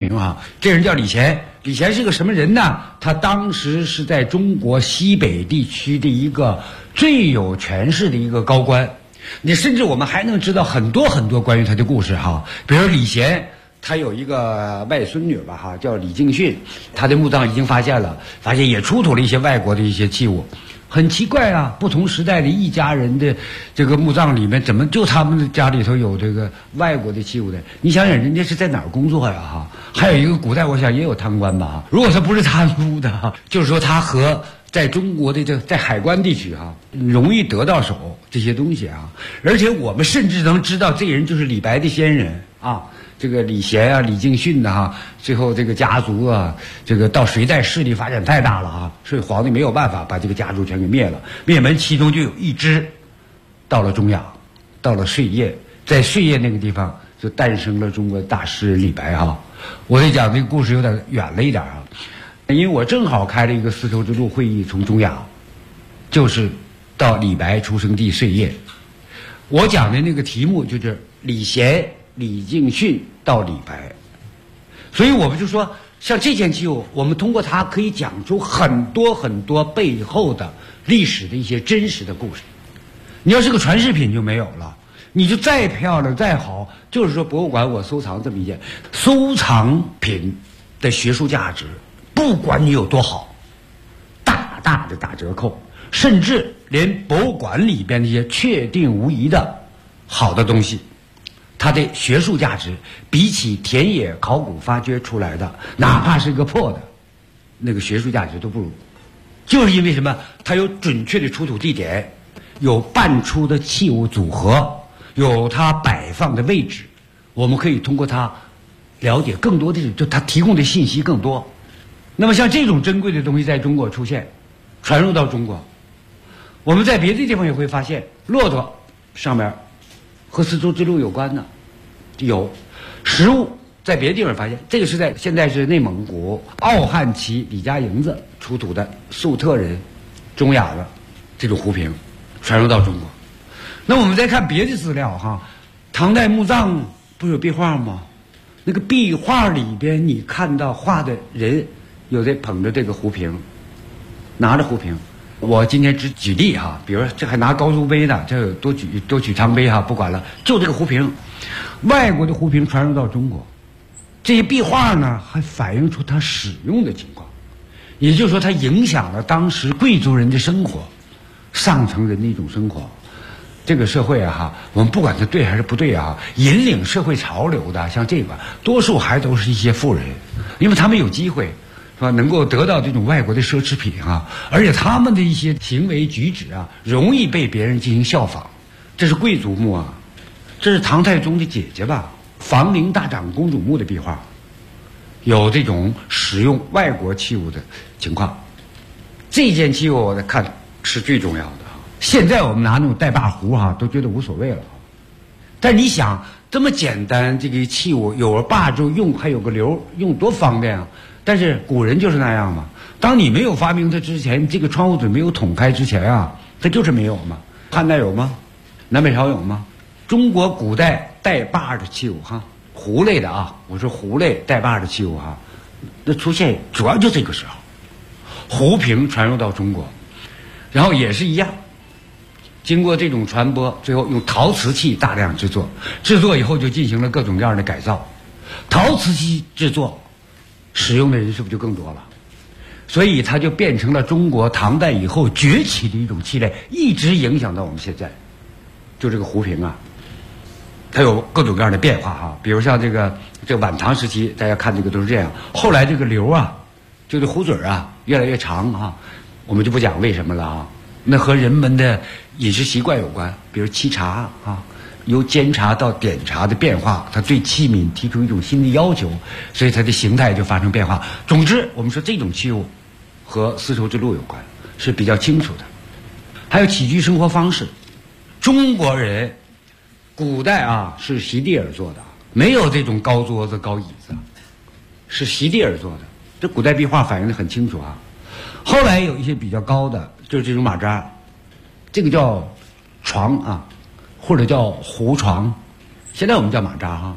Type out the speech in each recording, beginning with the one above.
名啊。这人叫李乾，李乾是个什么人呢？他当时是在中国西北地区的一个最有权势的一个高官。你甚至我们还能知道很多很多关于他的故事哈，比如李乾。他有一个外孙女吧，哈，叫李敬训，他的墓葬已经发现了，发现也出土了一些外国的一些器物，很奇怪啊，不同时代的一家人的这个墓葬里面，怎么就他们的家里头有这个外国的器物的？你想想，人家是在哪儿工作呀，哈？还有一个古代，我想也有贪官吧，如果他不是贪污的哈，就是说他和在中国的在海关地区哈，容易得到手这些东西啊，而且我们甚至能知道这人就是李白的先人啊。这个李贤啊，李敬训呐，哈，最后这个家族啊，这个到隋代势力发展太大了啊，所以皇帝没有办法把这个家族全给灭了。灭门其中就有一支到了中亚，到了碎叶，在碎叶那个地方就诞生了中国大诗人李白啊。我得讲这个故事有点远了一点啊，因为我正好开了一个丝绸之路会议，从中亚就是到李白出生地碎叶。我讲的那个题目就是李贤、李敬训到李白，所以我们就说，像这件器物，我们通过它可以讲出很多很多背后的历史的一些真实的故事。你要是个传世品就没有了，你就再漂亮再好，就是说博物馆我收藏这么一件收藏品的学术价值，不管你有多好，大大的打折扣，甚至连博物馆里边那些确定无疑的好的东西，它的学术价值比起田野考古发掘出来的哪怕是个破的那个学术价值都不如。就是因为什么？它有准确的出土地点，有半出的器物组合，有它摆放的位置，我们可以通过它了解更多的，就它提供的信息更多。那么像这种珍贵的东西在中国出现，传入到中国，我们在别的地方也会发现，骆驼上面和丝绸之路有关的有实物，在别的地方发现，这个是在现在是内蒙古奥汉旗李家营子出土的粟特人中亚的这种壶瓶传入到中国。那我们再看别的资料哈，唐代墓葬不是有壁画吗？那个壁画里边你看到画的人有的捧着这个壶瓶，拿着壶瓶。我今天只举例哈，比如说这还拿高足杯呢，这有多举汤杯哈，不管了，就这个壶瓶，外国的壶瓶传入到中国，这些壁画呢还反映出它使用的情况，也就是说它影响了当时贵族人的生活，上层人的一种生活。这个社会啊哈，我们不管它对还是不对啊，引领社会潮流的像这个，多数还都是一些富人，因为他们有机会。能够得到这种外国的奢侈品啊，而且他们的一些行为举止啊，容易被别人进行效仿。这是贵族墓啊，这是唐太宗的姐姐吧，房陵大长公主墓的壁画，有这种使用外国器物的情况。这件器物我看是最重要的。现在我们拿那种带把壶哈，都觉得无所谓了。但你想，这么简单这个器物有了把就用，还有个流，用多方便啊！但是古人就是那样嘛。当你没有发明它之前，这个窗户纸没有捅开之前啊，它就是没有嘛。汉代有吗？南北朝有吗？中国古代带把的器物哈，壶类的啊，我说壶类带把的器物哈，那出现主要就这个时候，壶瓶传入到中国，然后也是一样，经过这种传播，最后用陶瓷器大量制作，制作以后就进行了各种各样的改造，陶瓷器制作使用的人是不是就更多了？所以它就变成了中国唐代以后崛起的一种器类，一直影响到我们现在。就这个壶瓶啊，它有各种各样的变化哈，比如像这个晚唐时期，大家看这个都是这样。后来这个流啊，就这壶嘴啊越来越长啊，我们就不讲为什么了啊。那和人们的饮食习惯有关，比如沏茶啊，由煎茶到点茶的变化，它对器皿提出一种新的要求，所以它的形态就发生变化。总之，我们说这种器物和丝绸之路有关，是比较清楚的。还有起居生活方式，中国人古代啊是席地而坐的，没有这种高桌子高椅子，是席地而坐的。这古代壁画反映得很清楚啊。后来有一些比较高的，就是这种马扎，这个叫床啊，或者叫胡床，现在我们叫马扎哈。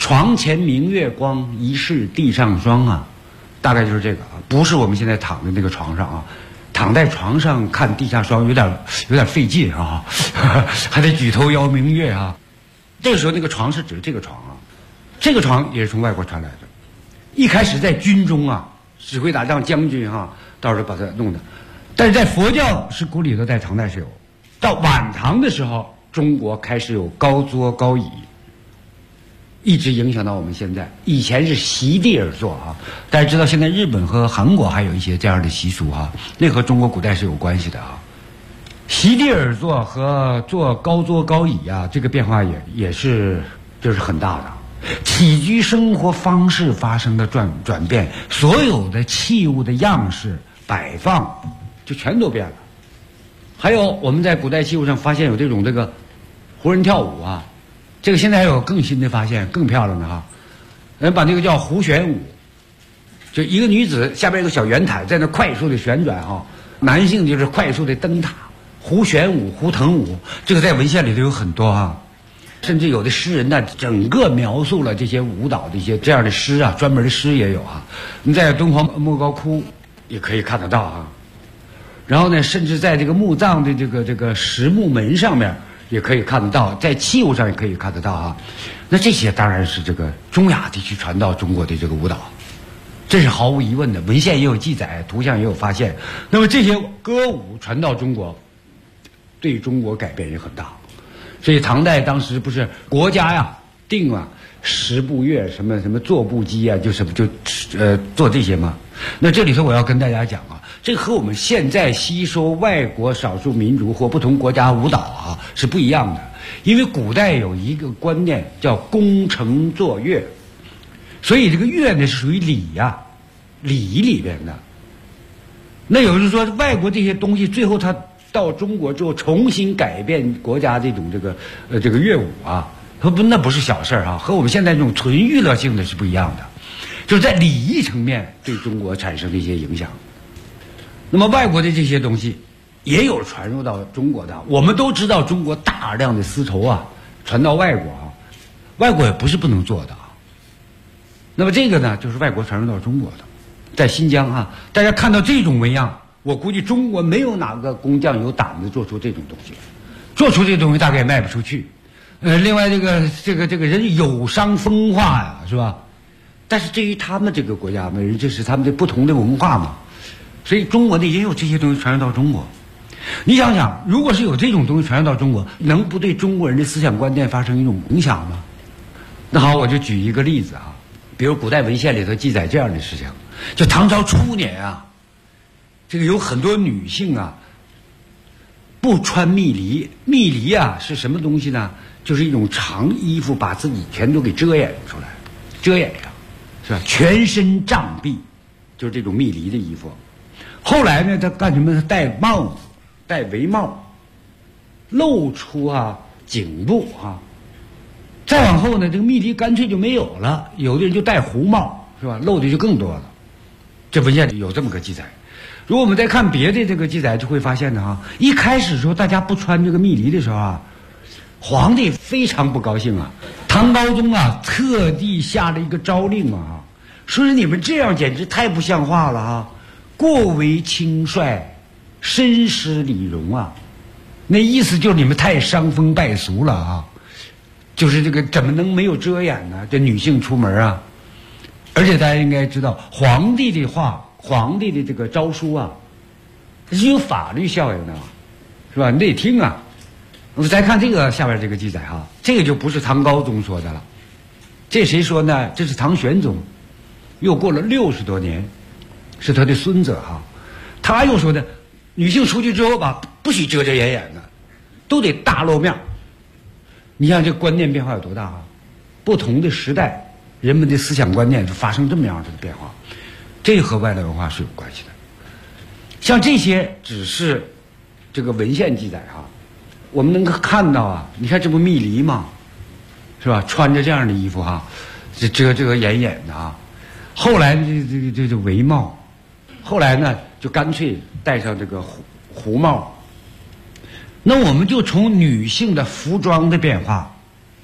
床前明月光，疑是地上霜啊，大概就是这个啊，不是我们现在躺在那个床上啊，躺在床上看地下霜有点费劲啊，还得举头邀明月啊。这个时候那个床是指这个床啊，这个床也是从外国传来的。一开始在军中啊，指挥打仗将军啊，到时候把它弄的，但是在佛教石窟里头，在唐代是有。到晚唐的时候，中国开始有高桌高椅，一直影响到我们现在。以前是席地而坐啊，大家知道现在日本和韩国还有一些这样的习俗啊，那和中国古代是有关系的啊。席地而坐和坐高桌高椅啊，这个变化也是就是很大的。起居生活方式发生的转变，所有的器物的样式摆放就全都变了。还有我们在古代器物上发现有这个胡人跳舞啊，这个现在还有更新的发现，更漂亮的哈。人把那个叫胡旋舞，就一个女子下边有个小圆毯在那快速的旋转啊，男性就是快速的蹬踏，胡旋舞、胡腾舞，这个在文献里头有很多啊。甚至有的诗人呢，整个描述了这些舞蹈的一些这样的诗啊，专门的诗也有啊。你在敦煌莫高窟也可以看得到啊。然后呢，甚至在这个墓葬的这个石木门上面也可以看得到，在器物上也可以看得到啊。那这些当然是这个中亚地区传到中国的这个舞蹈，这是毫无疑问的，文献也有记载，图像也有发现。那么这些歌舞传到中国，对中国改变也很大。所以唐代当时不是国家呀定啊10步乐什么坐步机啊，就做这些嘛。那这里头我要跟大家讲啊，这和我们现在吸收外国少数民族或不同国家舞蹈啊是不一样的。因为古代有一个观念叫功成作乐，所以这个乐呢是属于礼呀，礼仪里边的。那有人说外国这些东西最后它到中国之后重新改变国家这种这个乐舞啊，那不是小事啊，和我们现在这种纯娱乐性的是不一样的，就是在礼仪层面对中国产生的一些影响。那么外国的这些东西也有传入到中国的，我们都知道中国大量的丝绸啊传到外国啊，外国也不是不能做的啊。那么这个呢就是外国传入到中国的，在新疆啊，大家看到这种纹样，我估计中国没有哪个工匠有胆子做出这种东西，做出这东西大概也卖不出去。另外这个人有伤风化呀，是吧？但是对于他们这个国家嘛，这是他们的不同的文化嘛，所以中国的也有这些东西传入到中国。你想想，如果是有这种东西传入到中国，能不对中国人的思想观念发生一种影响吗？那好，我就举一个例子啊，比如古代文献里头记载这样的事情，就唐朝初年啊。这个有很多女性啊，不穿蜜梨。蜜梨啊是什么东西呢？就是一种长衣服，把自己全都给遮掩出来，遮掩上，是吧？全身障蔽，就是这种蜜梨的衣服。后来呢，他干什么？他戴帽子，戴围帽，露出颈部啊。再往后呢，这个蜜梨干脆就没有了，有的人就戴胡帽，是吧？露的就更多了。这文献里有这么个记载。如果我们再看别的这个记载，就会发现呢一开始时候大家不穿这个蜜梨的时候啊，皇帝非常不高兴啊。唐高宗啊特地下了一个诏令啊，说是你们这样简直太不像话了啊，过为轻率，深失礼容啊。那意思就是你们太伤风败俗了啊，就是这个怎么能没有遮掩呢？这女性出门啊，而且大家应该知道，皇帝的话。皇帝的这个诏书啊，它是有法律效应的，是吧？你得听啊。我们再看这个下边这个记载哈，这个就不是唐高宗说的了，这谁说呢？这是唐玄宗，又过了60多年，是他的孙子哈，他又说的，女性出去之后吧，不许遮遮掩掩的，都得大露面。你看这观念变化有多大啊？不同的时代，人们的思想观念就发生这么样子的变化。这和外来文化是有关系的。像这些只是这个文献记载哈，我们能够看到啊，你看这不蜜梨吗？是吧？穿着这样的衣服哈，遮掩掩的啊。后来这围帽，后来呢就干脆戴上这个胡帽。那我们就从女性的服装的变化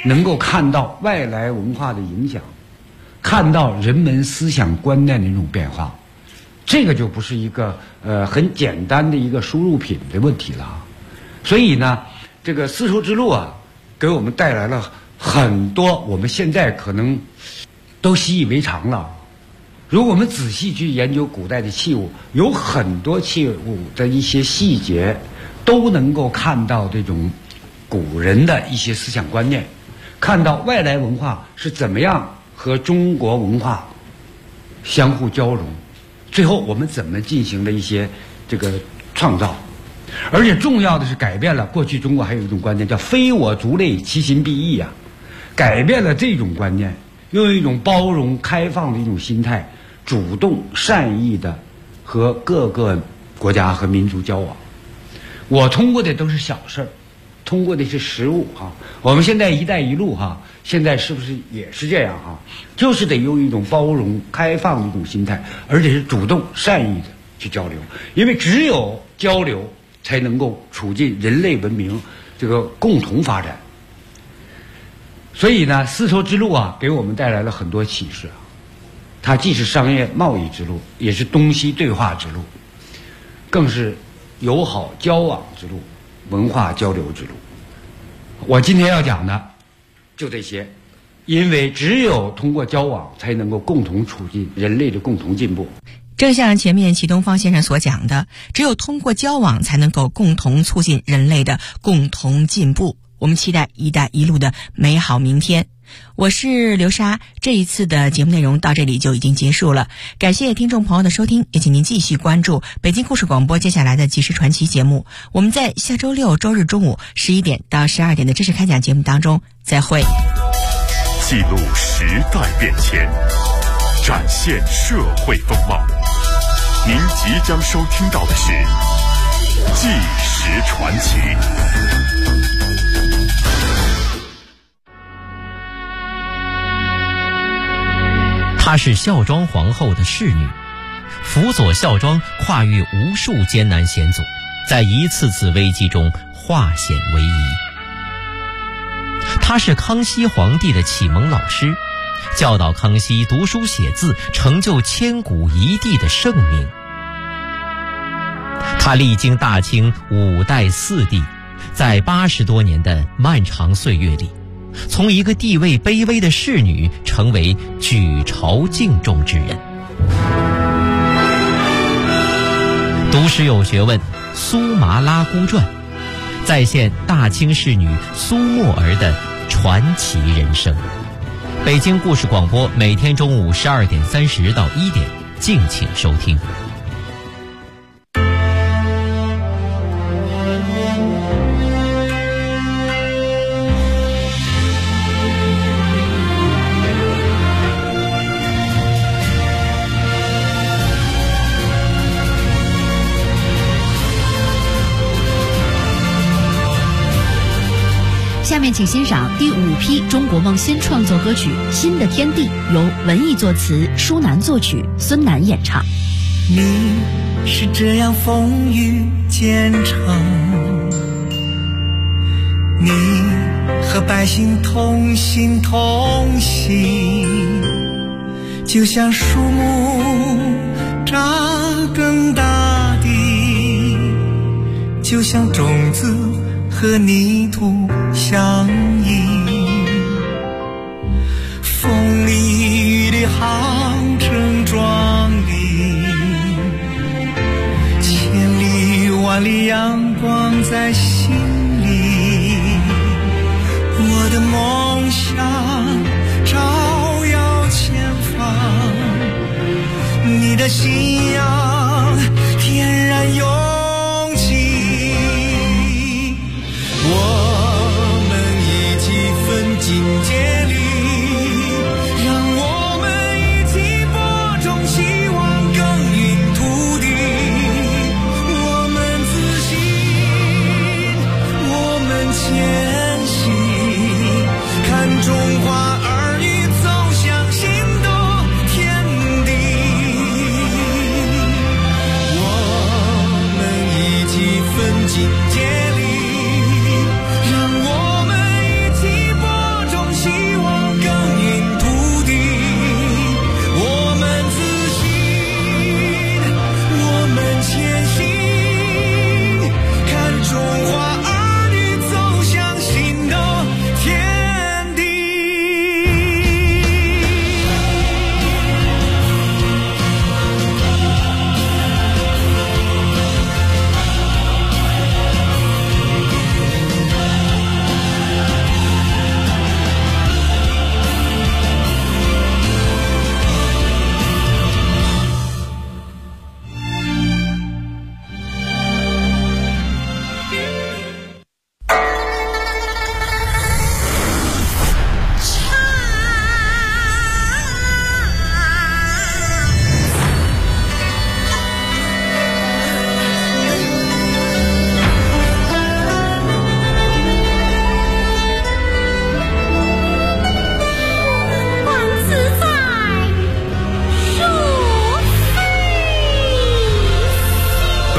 能够看到外来文化的影响，看到人们思想观念的一种变化，这个就不是一个很简单的一个输入品的问题了。所以呢，这个丝绸之路啊，给我们带来了很多我们现在可能都习以为常了。如果我们仔细去研究古代的器物，有很多器物的一些细节都能够看到这种古人的一些思想观念，看到外来文化是怎么样和中国文化相互交融，最后我们怎么进行了一些这个创造。而且重要的是改变了过去中国还有一种观念叫非我族类，其心必异啊，改变了这种观念，用一种包容开放的一种心态，主动善意的和各个国家和民族交往。我通过的都是小事儿，通过的是实物哈。我们现在一带一路哈，现在是不是也是这样哈？就是得用一种包容开放的一种心态，而且是主动善意的去交流，因为只有交流才能够促进人类文明这个共同发展。所以呢，丝绸之路啊，给我们带来了很多启示啊。它既是商业贸易之路，也是东西对话之路，更是友好交往之路，文化交流之路。我今天要讲的就这些，因为只有通过交往，才能够共同促进人类的共同进步。 正像前面齐东方先生所讲的，只有通过交往才能够共同促进人类的共同进步。我们期待一带一路的美好明天。我是刘莎，这一次的节目内容到这里就已经结束了，感谢听众朋友的收听，也请您继续关注北京故事广播接下来的即时传奇节目。我们在下周六周日中午11点到12点的知识开讲节目当中再会。 记录时代变迁，展现社会风貌。您即将收听到的是即时传奇。 她是孝庄皇后的侍女，辅佐孝庄跨越无数艰难险阻，在一次次危机中化险为夷。她是康熙皇帝的启蒙老师，教导康熙读书写字，成就千古一帝的盛名。她历经大清5代4帝，在80多年的漫长岁月里，从一个地位卑微的侍女成为举朝敬重之人。读史有学问，苏麻拉姑传再现大清侍女苏沫儿的传奇人生。北京故事广播每天中午12点30到1点，敬请收听。 下面请欣赏第5批中国梦新创作歌曲《新的天地》，由文艺作词，舒楠作曲，孙楠演唱。 你是这样风雨兼程，你和百姓同心同行，就像树木扎根大地，就像种子和泥土相依，风里雨里航程壮丽，千里万里阳光在心里，我的梦想照耀前方，你的信仰天然永起。我们一起奋进接力，让我们一起播种希望，耕耘土地。我们自信，我们前行，看中华儿女走向新的天地。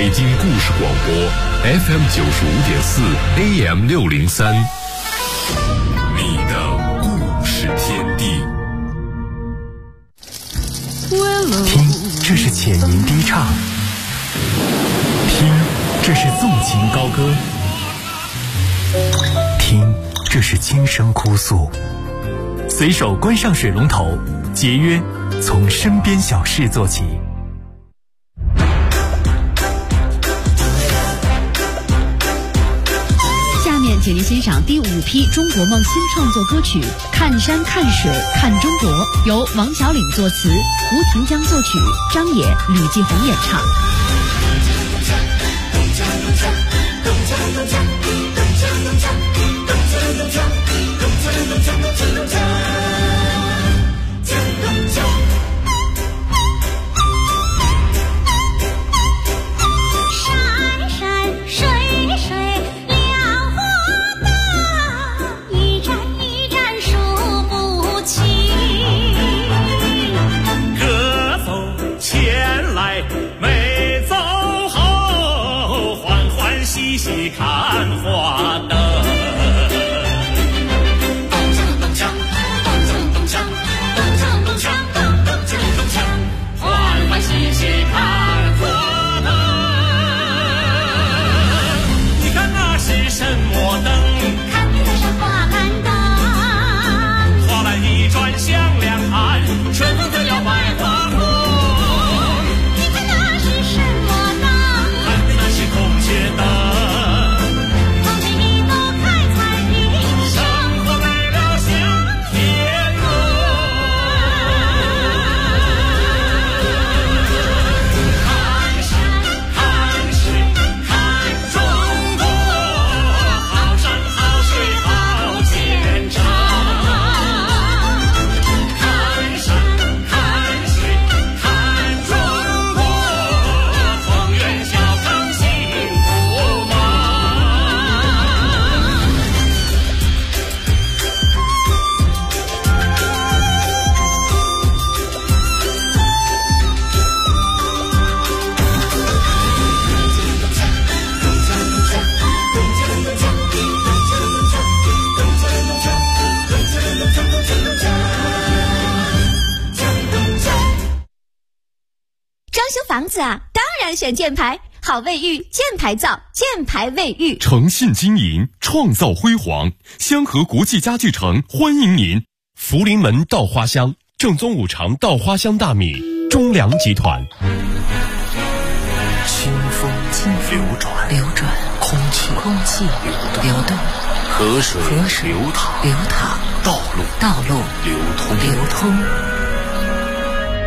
北京故事广播 FM 95.4 AM 603，你的故事天地。 听，这是浅吟低唱；听，这是纵情高歌；听，这是轻声哭诉。随手关上水龙头，节约从身边小事做起。 下面请您欣赏第5批中国梦新创作歌曲《看山看水看中国》，由王小岭作词，胡廷江作曲，张也、吕继红演唱。 看花灯，咚锵咚锵咚锵咚锵咚锵咚锵咚锵，欢欢喜喜看花灯。你看那是什么灯？看的是花篮灯。花篮一转向两岸，春风得了百花红。你看那是什么灯？看的那是孔雀灯。 房子啊，当然选箭牌，好卫浴，箭牌造，箭牌卫浴， 诚信经营，创造辉煌。香河国际家具城欢迎您。福临门稻花香，正宗五常稻花香大米，中粮集团。 清风流转，空气流动，河水流淌，道路流通。